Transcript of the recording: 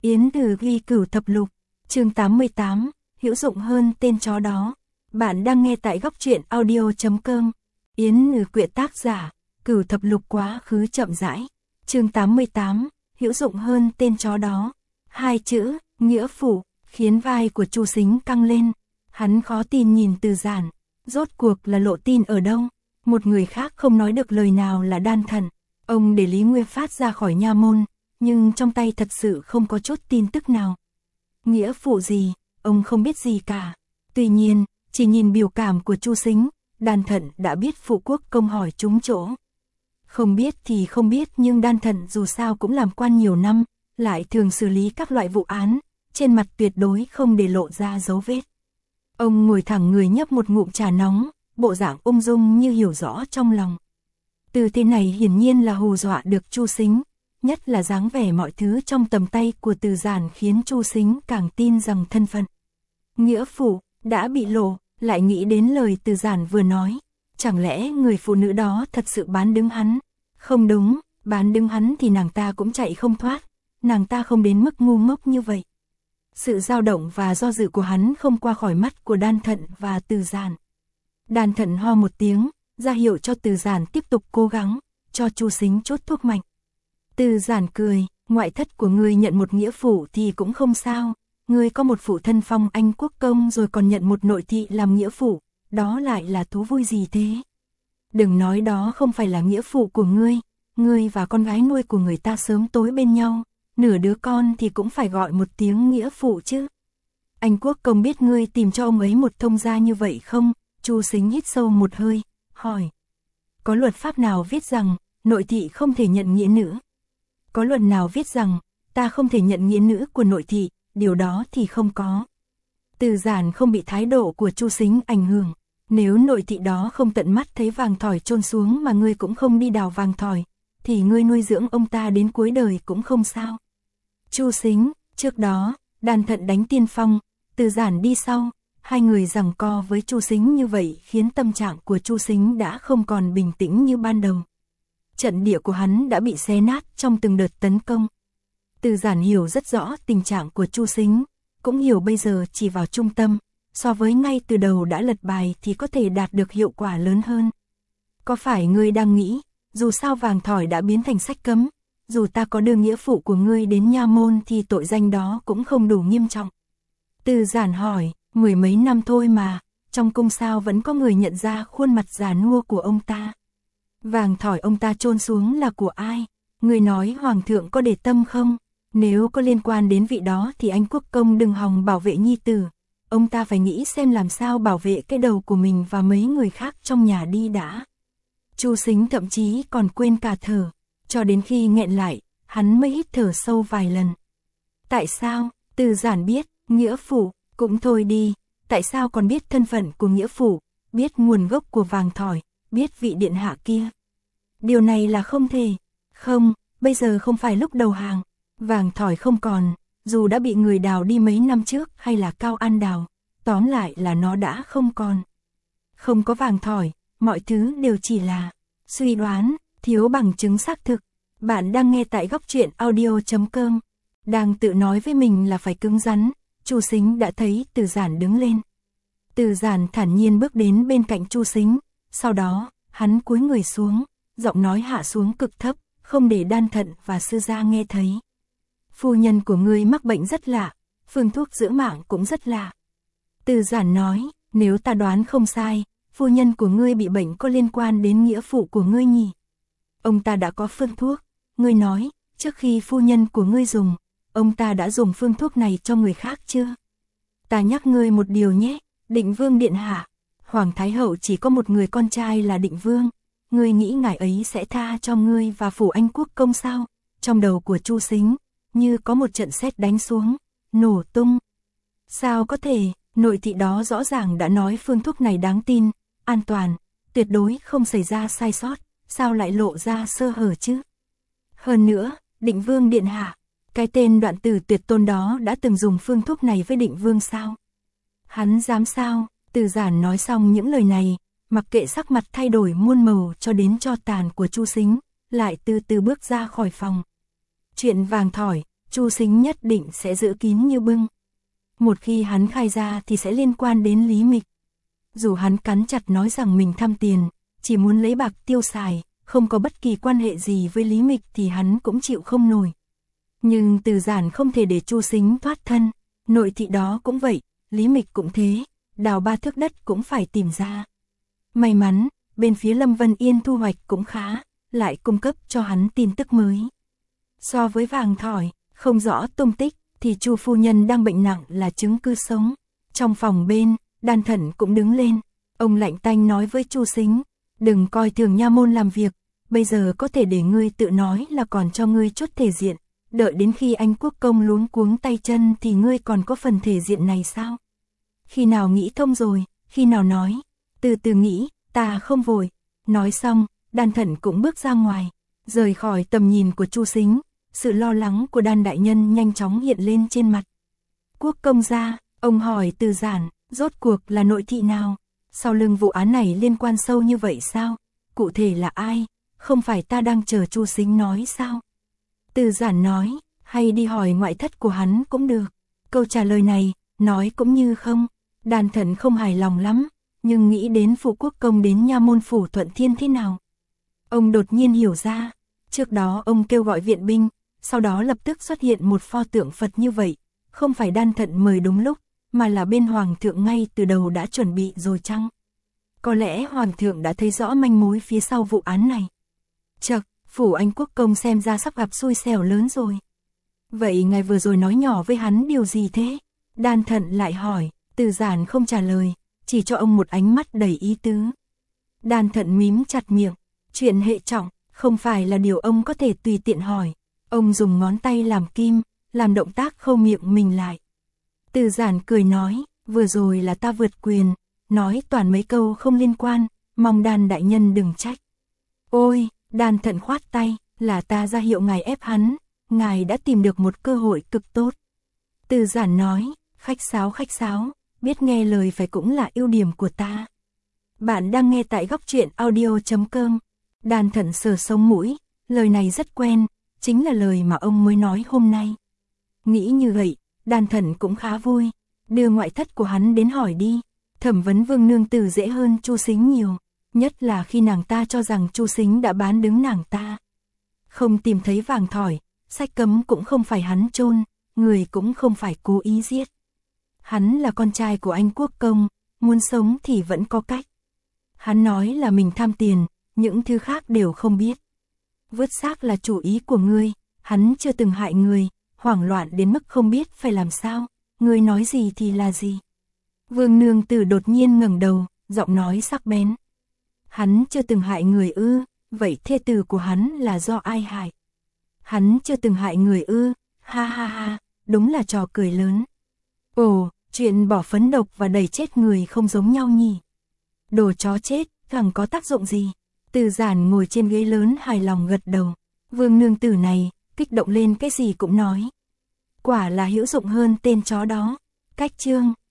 Yến Từ ghi Cửu Thập Lục, chương 88, hữu dụng hơn tên chó đó. Bạn đang nghe tại góc truyện audio.com. Yến Từ quyện tác giả, Cửu Thập Lục quá khứ chậm rãi. Chương 88, hữu dụng hơn tên chó đó. Hai chữ, nghĩa phụ, khiến vai của Chu Sính căng lên. Hắn khó tin nhìn Từ Giản, rốt cuộc là lộ tin ở đâu? Một người khác không nói được lời nào là Đan Thận. Ông để Lý Nguyên Phát ra khỏi nha môn, nhưng trong tay thật sự không có chút tin tức nào. Nghĩa phụ gì, ông không biết gì cả. Tuy nhiên, chỉ nhìn biểu cảm của Chu Sính, Đan Thận đã biết phụ quốc công hỏi trúng chỗ. Không biết thì không biết, nhưng Đan Thận dù sao cũng làm quan nhiều năm, lại thường xử lý các loại vụ án, trên mặt tuyệt đối không để lộ ra dấu vết. Ông ngồi thẳng người nhấp một ngụm trà nóng, bộ dạng ung dung như hiểu rõ trong lòng. Từ thế này hiển nhiên là hù dọa được Chu Sính, nhất là dáng vẻ mọi thứ trong tầm tay của Từ Giản khiến Chu Sính càng tin rằng thân phận nghĩa phụ đã bị lộ, lại nghĩ đến lời Từ Giản vừa nói, chẳng lẽ người phụ nữ đó thật sự bán đứng hắn? Không đúng, bán đứng hắn thì nàng ta cũng chạy không thoát, nàng ta không đến mức ngu ngốc như vậy. Sự dao động và do dự của hắn không qua khỏi mắt của Đan Thận và Từ Giản. Đan Thận ho một tiếng, ra hiệu cho Từ Giản tiếp tục cố gắng, cho Chu Sính chốt thuốc mạnh. Từ Giản cười, ngoại thất của ngươi nhận một nghĩa phụ thì cũng không sao, ngươi có một phụ thân phong Anh quốc công rồi còn nhận một nội thị làm nghĩa phụ, đó lại là thú vui gì thế? Đừng nói đó không phải là nghĩa phụ của ngươi và con gái nuôi của người ta sớm tối bên nhau, nửa đứa con thì cũng phải gọi một tiếng nghĩa phụ chứ. Anh quốc công biết ngươi tìm cho ông ấy một thông gia như vậy không? Chu Sính hít sâu một hơi, hỏi. Có luật pháp nào viết rằng nội thị không thể nhận nghĩa nữ? Có luật nào viết rằng ta không thể nhận nghĩa nữ của nội thị? Điều đó thì không có. Từ Giản không bị thái độ của Chu Sính ảnh hưởng. Nếu nội thị đó không tận mắt thấy vàng thỏi chôn xuống mà ngươi cũng không đi đào vàng thỏi, thì ngươi nuôi dưỡng ông ta đến cuối đời cũng không sao. Chu Sính, trước đó, Đan Thận đánh tiên phong, Từ Giản đi sau, hai người giằng co với Chu Sính như vậy khiến tâm trạng của Chu Sính đã không còn bình tĩnh như ban đầu. Trận địa của hắn đã bị xé nát trong từng đợt tấn công. Từ Giản hiểu rất rõ tình trạng của Chu Sính, cũng hiểu bây giờ chỉ vào trung tâm, so với ngay từ đầu đã lật bài thì có thể đạt được hiệu quả lớn hơn. Có phải ngươi đang nghĩ, dù sao vàng thỏi đã biến thành sách cấm, dù ta có đưa nghĩa phụ của ngươi đến nha môn thì tội danh đó cũng không đủ nghiêm trọng? Từ Giản hỏi, mười mấy năm thôi mà, trong cung sao vẫn có người nhận ra khuôn mặt già nua của ông ta? Vàng thỏi ông ta chôn xuống là của ai? Ngươi nói hoàng thượng có để tâm không? Nếu có liên quan đến vị đó thì anh quốc công đừng hòng bảo vệ nhi tử. Ông ta phải nghĩ xem làm sao bảo vệ cái đầu của mình và mấy người khác trong nhà đi đã. Chu Sính thậm chí còn quên cả thở, cho đến khi nghẹn lại, hắn mới hít thở sâu vài lần. Tại sao? Từ Giản biết, nghĩa phụ, cũng thôi đi, tại sao còn biết thân phận của nghĩa phụ, biết nguồn gốc của vàng thỏi, biết vị điện hạ kia? Điều này là không thể. Không, bây giờ không phải lúc đầu hàng. Vàng thỏi không còn, dù đã bị người đào đi mấy năm trước hay là Cao An đào, tóm lại là nó đã không còn. Không có vàng thỏi, mọi thứ đều chỉ là suy đoán, thiếu bằng chứng xác thực. Bạn đang nghe tại góc truyện audio.com. Đang tự nói với mình là phải cứng rắn, Chu Sính đã thấy Từ Giản đứng lên. Từ Giản thản nhiên bước đến bên cạnh Chu Sính, sau đó, hắn cúi người xuống, giọng nói hạ xuống cực thấp, không để Đan Thận và sư gia nghe thấy. Phu nhân của ngươi mắc bệnh rất lạ, phương thuốc chữa mạng cũng rất lạ. Từ Giản nói, nếu ta đoán không sai, phu nhân của ngươi bị bệnh có liên quan đến nghĩa phụ của ngươi nhỉ? Ông ta đã có phương thuốc, ngươi nói, trước khi phu nhân của ngươi dùng, ông ta đã dùng phương thuốc này cho người khác chưa? Ta nhắc ngươi một điều nhé, Định Vương điện hạ, Hoàng Thái Hậu chỉ có một người con trai là Định Vương, ngươi nghĩ ngài ấy sẽ tha cho ngươi và phủ Anh quốc công sao? Trong đầu của Chu Sính, như có một trận sét đánh xuống, nổ tung. Sao có thể, nội thị đó rõ ràng đã nói phương thuốc này đáng tin, an toàn, tuyệt đối không xảy ra sai sót, sao lại lộ ra sơ hở chứ? Hơn nữa, Định Vương điện hạ, cái tên Đoạn Tử Tuyệt Tôn đó đã từng dùng phương thuốc này với Định Vương sao? Hắn dám sao? Từ Giản nói xong những lời này, mặc kệ sắc mặt thay đổi muôn màu cho đến tro tàn của Chu Sính, lại từ từ bước ra khỏi phòng. Chuyện vàng thỏi, Chu Sính nhất định sẽ giữ kín như bưng. Một khi hắn khai ra thì sẽ liên quan đến Lý Mịch. Dù hắn cắn chặt nói rằng mình tham tiền, chỉ muốn lấy bạc tiêu xài, không có bất kỳ quan hệ gì với Lý Mịch thì hắn cũng chịu không nổi. Nhưng Từ Giản không thể để Chu Sính thoát thân, nội thị đó cũng vậy, Lý Mịch cũng thế, đào 3 thước đất cũng phải tìm ra. May mắn, bên phía Lâm Vân Yên thu hoạch cũng khá, lại cung cấp cho hắn tin tức mới. So với vàng thỏi, không rõ tung tích, thì Chu phu nhân đang bệnh nặng là chứng cứ sống. Trong phòng bên, Đan Thận cũng đứng lên, ông lạnh tanh nói với Chu Sính, đừng coi thường nha môn làm việc, bây giờ có thể để ngươi tự nói là còn cho ngươi chút thể diện, đợi đến khi anh quốc công luống cuống tay chân thì ngươi còn có phần thể diện này sao? Khi nào nghĩ thông rồi, khi nào nói, từ từ nghĩ, ta không vội. Nói xong, Đan Thận cũng bước ra ngoài, rời khỏi tầm nhìn của Chu Sính. Sự lo lắng của Đan đại nhân nhanh chóng hiện lên trên mặt. Quốc công gia, ông hỏi Từ Giản, rốt cuộc là nội thị nào? Sau lưng vụ án này liên quan sâu như vậy sao? Cụ thể là ai? Không phải ta đang chờ Chu Sính nói sao? Từ Giản nói, hay đi hỏi ngoại thất của hắn cũng được. Câu trả lời này, nói cũng như không. Đan Thận không hài lòng lắm, nhưng nghĩ đến phụ quốc công đến nha môn phủ Thuận Thiên thế nào. Ông đột nhiên hiểu ra, trước đó ông kêu gọi viện binh, sau đó lập tức xuất hiện một pho tượng Phật như vậy, không phải Đan Thận mời đúng lúc, mà là bên Hoàng thượng ngay từ đầu đã chuẩn bị rồi chăng? Có lẽ Hoàng thượng đã thấy rõ manh mối phía sau vụ án này. Chậc, phủ anh quốc công xem ra sắp gặp xui xẻo lớn rồi. Vậy ngài vừa rồi nói nhỏ với hắn điều gì thế? Đan Thận lại hỏi, Từ Giản không trả lời, chỉ cho ông một ánh mắt đầy ý tứ. Đan Thận mím chặt miệng, chuyện hệ trọng, không phải là điều ông có thể tùy tiện hỏi. Ông dùng ngón tay làm kim, làm động tác khâu miệng mình lại. Từ Giản cười nói, vừa rồi là ta vượt quyền, nói toàn mấy câu không liên quan, mong Đan đại nhân đừng trách. Ôi, Đan Thận khoát tay, là ta ra hiệu ngài ép hắn, ngài đã tìm được một cơ hội cực tốt. Từ Giản nói, khách sáo, biết nghe lời phải cũng là ưu điểm của ta. Bạn đang nghe tại góc truyện audio.com. Đan Thận sờ sống mũi, lời này rất quen, chính là lời mà ông mới nói hôm nay. Nghĩ như vậy, Đan Thận cũng khá vui, đưa ngoại thất của hắn đến hỏi đi, thẩm vấn Vương nương tử dễ hơn Chu Sính nhiều, nhất là khi nàng ta cho rằng Chu Sính đã bán đứng nàng ta. Không tìm thấy vàng thỏi, sách cấm cũng không phải hắn chôn, người cũng không phải cố ý giết. Hắn là con trai của anh quốc công, muốn sống thì vẫn có cách. Hắn nói là mình tham tiền, những thứ khác đều không biết. Vứt xác là chủ ý của ngươi, hắn chưa từng hại người, hoảng loạn đến mức không biết phải làm sao, ngươi nói gì thì là gì. Vương nương tử đột nhiên ngẩng đầu, giọng nói sắc bén. Hắn chưa từng hại người ư, vậy thê tử của hắn là do ai hại? Hắn chưa từng hại người ư, ha ha ha, đúng là trò cười lớn. Ồ, chuyện bỏ phấn độc và đẩy chết người không giống nhau nhỉ. Đồ chó chết, chẳng có tác dụng gì. Từ Giản ngồi trên ghế lớn hài lòng gật đầu. Vương nương tử này, kích động lên cái gì cũng nói. Quả là hữu dụng hơn tên chó đó. Cách chương